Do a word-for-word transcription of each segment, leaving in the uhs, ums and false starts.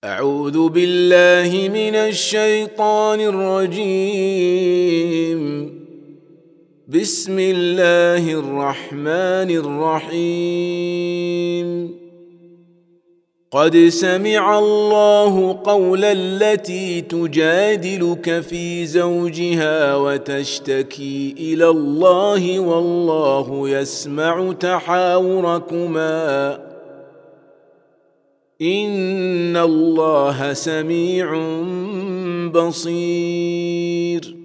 أعوذ بالله من الشيطان الرجيم. بسم الله الرحمن الرحيم. قد سمع الله قول التي تجادلك في زوجها وتشتكي إلى الله والله يسمع تحاوركما إن الله سميع بصير.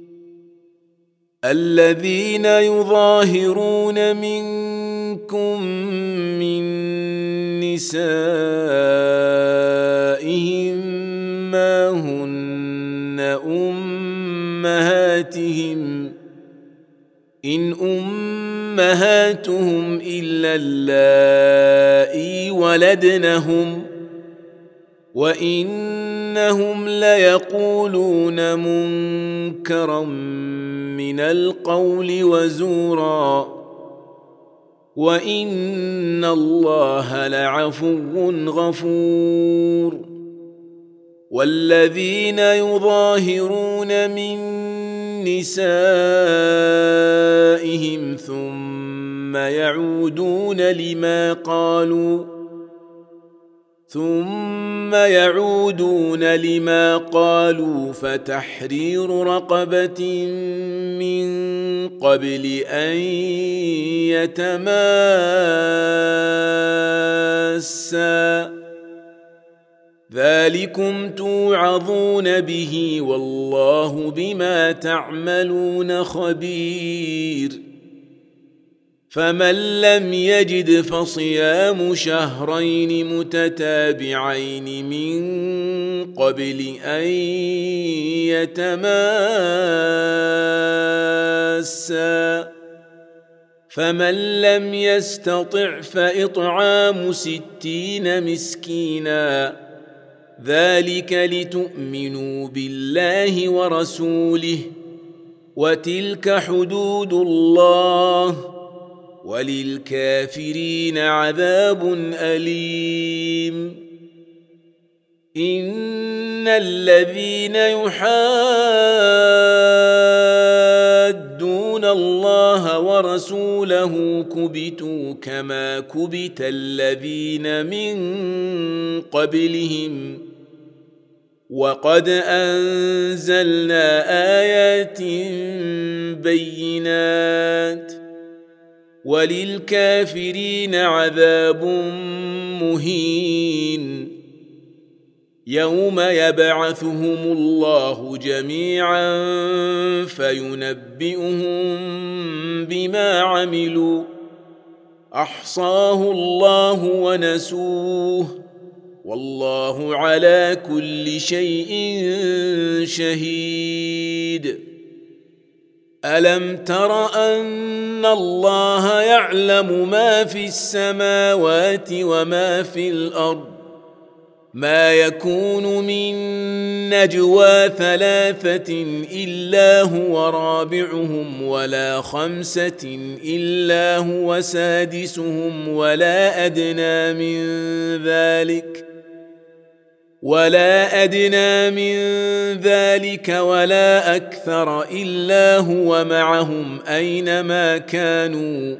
الذين يظاهرون منكم من نسائهم ما هن أمهاتهم إن أمهاتهم إلا اللائي ولدنهم وإنهم ليقولون منكرا من القول وزورا وإن الله لعفو غفور. والذين يظاهرون من نسائهم ثم يعودون لما قالوا ثم يعودون لما قالوا فتحرير رقبة من قبل أن يتماسا ذلكم توعظون به والله بما تعملون خبير. فمن لم يجد فصيام شهرين متتابعين من قبل أن يتماسا فمن لم يستطع فإطعام ستين مسكينا ذلك لتؤمنوا بالله ورسوله وتلك حدود الله وللكافرين عذاب أليم. إن الذين يحادون الله ورسوله كبتوا كما كبت الذين من قبلهم وقد أنزلنا آيات بينات وللكافرين عذاب مهين. يوم يبعثهم الله جميعا فينبئهم بما عملوا أحصاه الله ونسوه والله على كل شيء شهيد. ألم تر أن الله يعلم ما في السماوات وما في الأرض ما يكون من نجوى ثلاثة إلا هو رابعهم ولا خمسة إلا هو سادسهم ولا أدنى من ذلك ولا أدنى من ذلك ولا أكثر إلا هو معهم أينما كانوا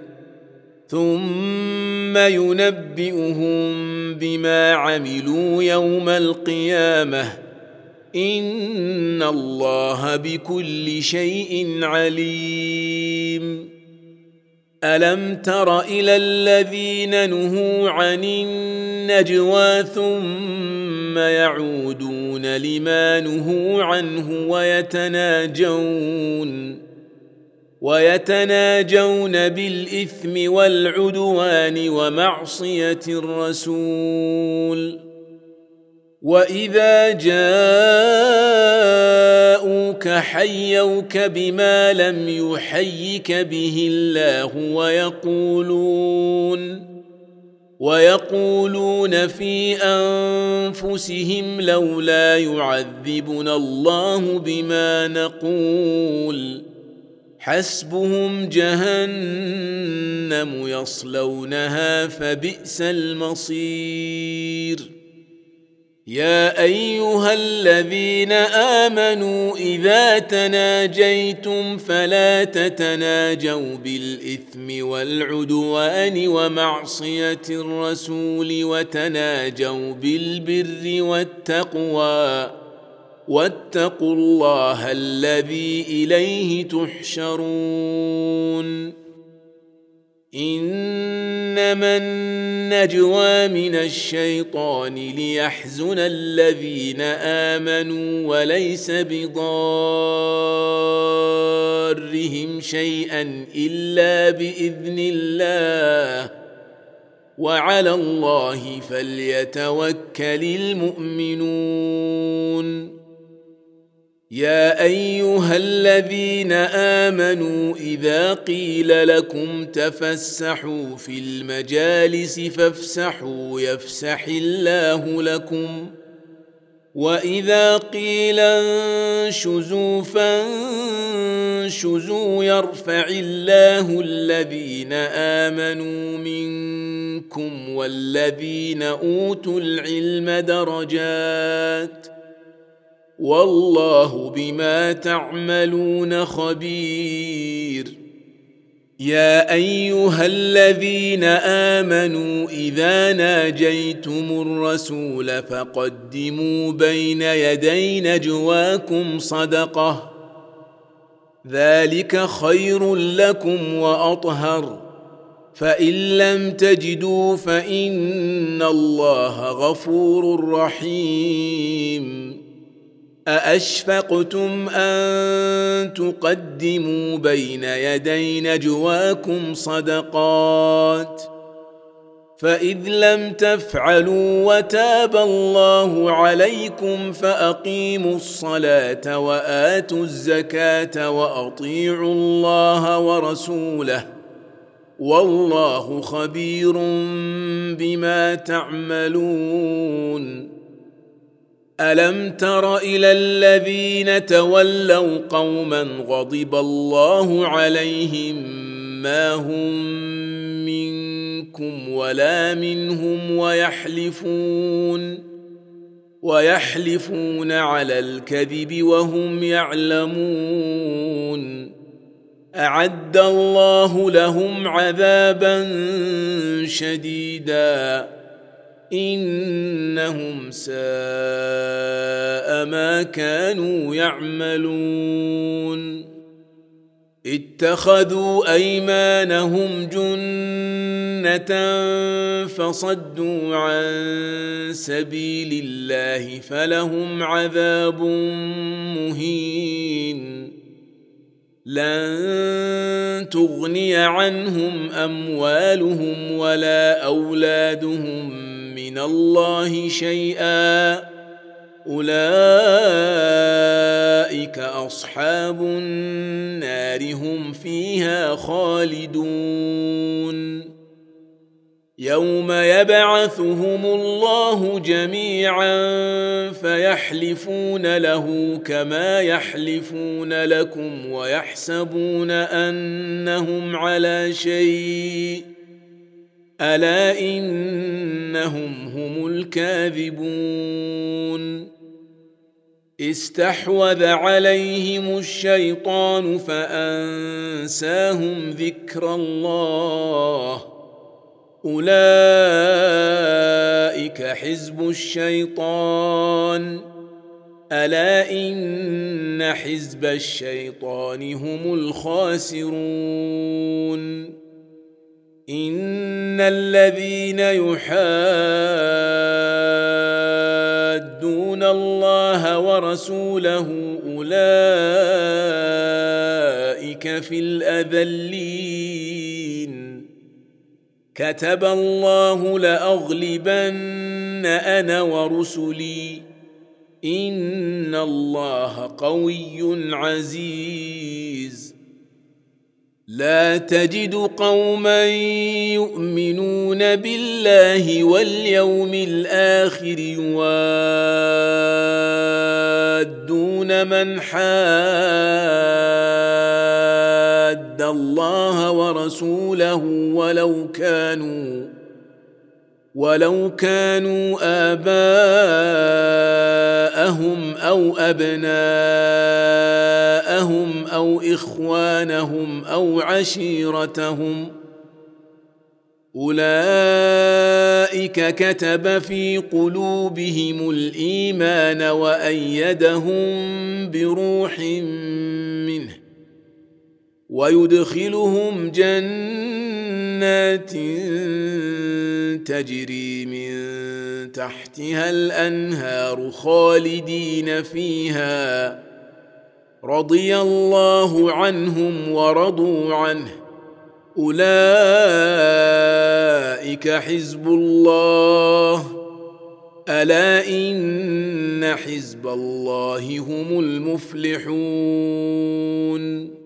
ثم ينبئهم بما عملوا يوم القيامة إن الله بكل شيء عليم. ألم تر إلى الذين نهوا عن النجوى ثم يعودون لما نهوا عنه ويتناجون ويتناجون بالإثم والعدوان ومعصية الرسول وإذا جاءوك حيوك بما لم يحيك به الله ويقولون ويقولون في أنفسهم لولا يعذبنا الله بما نقول حسبهم جهنم يصلونها فبئس المصير. يا أيها الذين آمنوا إذا تناجيتم فلا تتناجوا بالإثم والعدوان ومعصية الرسول وتناجوا بالبر والتقوى واتقوا الله الذي إليه تحشرون إنما النجوى من الشيطان ليحزن الذين آمنوا وليس بضارهم شيئا إلا بإذن الله وعلى الله فليتوكل المؤمنون يا أيها الذين آمنوا إذا قيل لكم تفسحوا في المجالس فافسحوا يفسح الله لكم وإذا قيل انشزوا فانشزوا يرفع الله الذين آمنوا منكم والذين أوتوا العلم درجات والله بما تعملون خبير يا أيها الذين آمنوا إذا ناجيتم الرسول فقدموا بين يدي نجواكم صدقة ذلك خير لكم وأطهر فإن لم تجدوا فإن الله غفور رحيم أأشفقتم أن تقدموا بين يدي نجواكم صدقات فإذ لم تفعلوا وتاب الله عليكم فأقيموا الصلاة وآتوا الزكاة وأطيعوا الله ورسوله والله خبير بما تعملون ألم تر إلى الذين تولوا قوما غضب الله عليهم ما هم منكم ولا منهم ويحلفون ويحلفون على الكذب وهم يعلمون أعد الله لهم عذابا شديدا إنهم ساء ما كانوا يعملون اتخذوا أيمانهم جنة فصدوا عن سبيل الله فلهم عذاب مهين لن تغني عنهم أموالهم ولا أولادهم من الله شيئا أولئك أصحاب النار هم فيها خالدون يوم يبعثهم الله جميعا فيحلفون له كما يحلفون لكم ويحسبون أنهم على شيء ألا إنهم هم الكاذبون استحوذ عليهم الشيطان فأنساهم ذكر الله أولئك حزب الشيطان ألا إن حزب الشيطان هم الخاسرون إن الذين يحادون الله ورسوله أولئك في الأذلين كتب الله لأغلبن أنا ورسلي إن الله قوي عزيز لا تجد قوما يؤمنون بالله واليوم الآخر يوادون من حاد الله ورسوله ولو كانوا ولو كانوا آباءهم أو أبناءهم أو إخوانهم أو عشيرتهم أولئك كتب في قلوبهم الإيمان وأيدهم بروح منه ويدخلهم جنات تجري من تحتها الأنهار خالدين فيها رضي الله عنهم ورضوا عنه أولئك حزب الله ألا إن حزب الله هم المفلحون